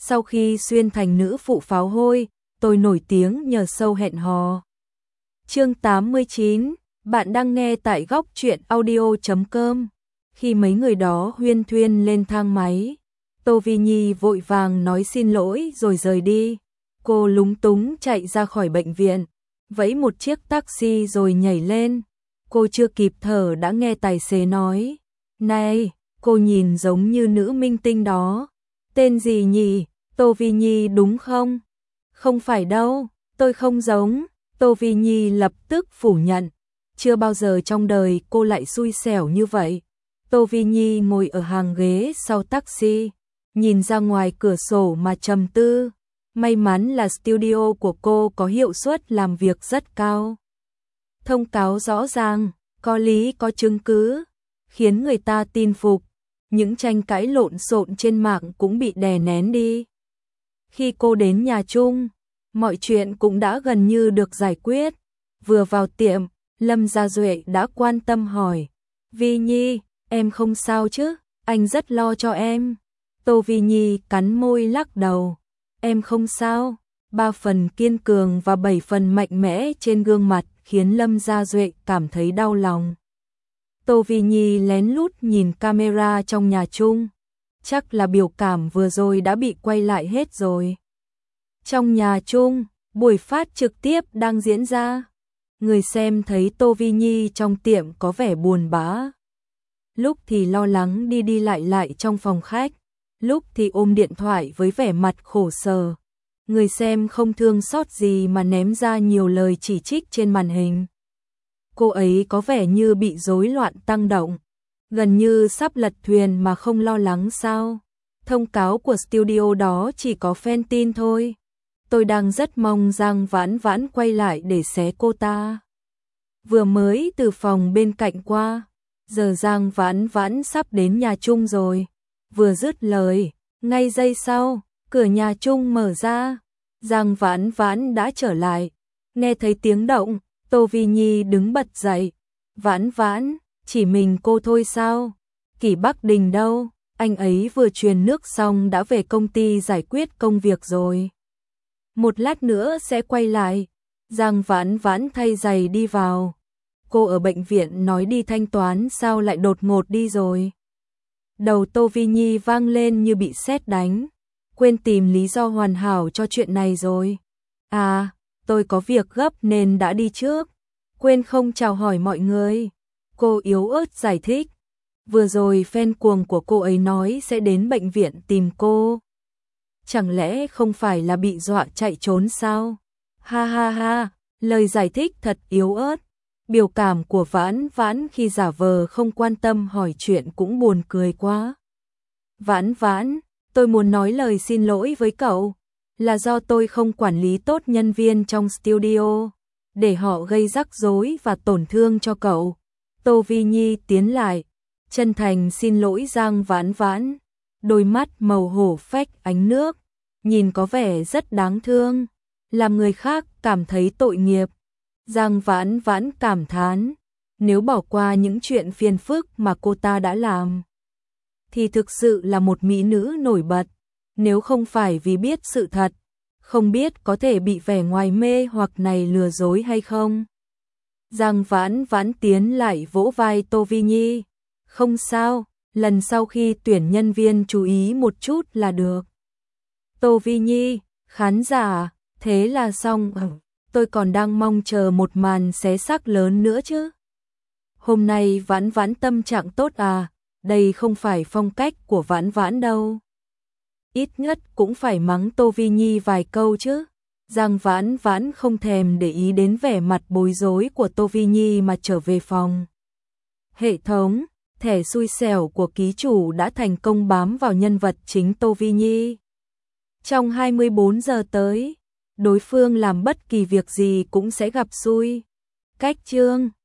Sau khi xuyên thành nữ phụ pháo hôi, tôi nổi tiếng nhờ show hẹn hò. Chương 89, bạn đang nghe tại góc truyện audio.com. Khi mấy người đó huyên thuyên lên thang máy, Tô Vi Nhi vội vàng nói xin lỗi rồi rời đi. Cô lúng túng chạy ra khỏi bệnh viện, vẫy một chiếc taxi rồi nhảy lên. Cô chưa kịp thở đã nghe tài xế nói: "Này, cô nhìn giống như nữ minh tinh đó. Tên gì nhỉ? Tô Vi Nhi đúng không?" "Không phải đâu, tôi không giống." Tô Vi Nhi lập tức phủ nhận. Chưa bao giờ trong đời cô lại xui xẻo như vậy. Tô Vi Nhi ngồi ở hàng ghế sau taxi, nhìn ra ngoài cửa sổ mà trầm tư. May mắn là studio của cô có hiệu suất làm việc rất cao. Thông cáo rõ ràng, có lý có chứng cứ, khiến người ta tin phục. Những tranh cãi lộn xộn trên mạng cũng bị đè nén đi. Khi cô đến nhà chung, mọi chuyện cũng đã gần như được giải quyết. Vừa vào tiệm, Lâm Gia Duệ đã quan tâm hỏi: "Vi Nhi, em không sao chứ? Anh rất lo cho em." Tô Vi Nhi cắn môi lắc đầu: "Em không sao." 3 phần kiên cường và 7 phần mạnh mẽ trên gương mặt khiến Lâm Gia Duệ cảm thấy đau lòng. Tô Vi Nhi lén lút nhìn camera trong nhà chung. Chắc là biểu cảm vừa rồi đã bị quay lại hết rồi. Trong nhà chung, buổi phát trực tiếp đang diễn ra. Người xem thấy Tô Vi Nhi trong tiệm có vẻ buồn bã. Lúc thì lo lắng đi đi lại lại trong phòng khách, lúc thì ôm điện thoại với vẻ mặt khổ sở. Người xem không thương xót gì mà ném ra nhiều lời chỉ trích trên màn hình. Cô ấy có vẻ như bị rối loạn tăng động, gần như sắp lật thuyền mà không lo lắng sao? Thông cáo của studio đó chỉ có fan tin thôi. Tôi đang rất mong Giang Vãn Vãn quay lại để xé cô ta. Vừa mới từ phòng bên cạnh qua, giờ Giang Vãn Vãn sắp đến nhà chung rồi." Vừa dứt lời, ngay giây sau, cửa nhà chung mở ra. Giang Vãn Vãn đã trở lại. Nghe thấy tiếng động, Tô Vi Nhi đứng bật dậy. "Vãn Vãn, chỉ mình cô thôi sao? Kỷ Bắc Đình đâu? Anh ấy vừa truyền nước xong đã về công ty giải quyết công việc rồi. Một lát nữa sẽ quay lại." Giang Vãn Vãn thay giày đi vào. "Cô ở bệnh viện nói đi thanh toán sao lại đột ngột đi rồi?" Đầu Tô Vi Nhi vang lên như bị sét đánh. Quên tìm lý do hoàn hảo cho chuyện này rồi. "À, tôi có việc gấp nên đã đi trước. Quên không chào hỏi mọi người." Cô yếu ớt giải thích. Vừa rồi fan cuồng của cô ấy nói sẽ đến bệnh viện tìm cô. Chẳng lẽ không phải là bị dọa chạy trốn sao? Ha ha ha, lời giải thích thật yếu ớt. Biểu cảm của Vãn Vãn khi giả vờ không quan tâm hỏi chuyện cũng buồn cười quá. "Vãn Vãn, tôi muốn nói lời xin lỗi với cậu. Là do tôi không quản lý tốt nhân viên trong studio, để họ gây rắc rối và tổn thương cho cậu." Tô Vi Nhi tiến lại, chân thành xin lỗi Giang Vãn Vãn. Đôi mắt màu hổ phách ánh nước, nhìn có vẻ rất đáng thương, làm người khác cảm thấy tội nghiệp. Giang Vãn Vãn cảm thán, nếu bỏ qua những chuyện phiền phức mà cô ta đã làm, thì thực sự là một mỹ nữ nổi bật. Nếu không phải vì biết sự thật, không biết có thể bị vẻ ngoài mê hoặc này lừa dối hay không. Giang Vãn Vãn tiến lại vỗ vai Tô Vi Nhi. "Không sao, lần sau khi tuyển nhân viên chú ý một chút là được." Tô Vi Nhi, khán giả, thế là xong. Tôi còn đang mong chờ một màn xé xác lớn nữa chứ. Hôm nay Vãn Vãn tâm trạng tốt à? Đây không phải phong cách của Vãn Vãn đâu. Ít nhất cũng phải mắng Tô Vi Nhi vài câu chứ. Giang Vãn Vãn không thèm để ý đến vẻ mặt bối rối của Tô Vi Nhi mà trở về phòng. Hệ thống, thẻ xui xẻo của ký chủ đã thành công bám vào nhân vật chính Tô Vi Nhi. Trong 24 giờ tới, đối phương làm bất kỳ việc gì cũng sẽ gặp xui. Cách chương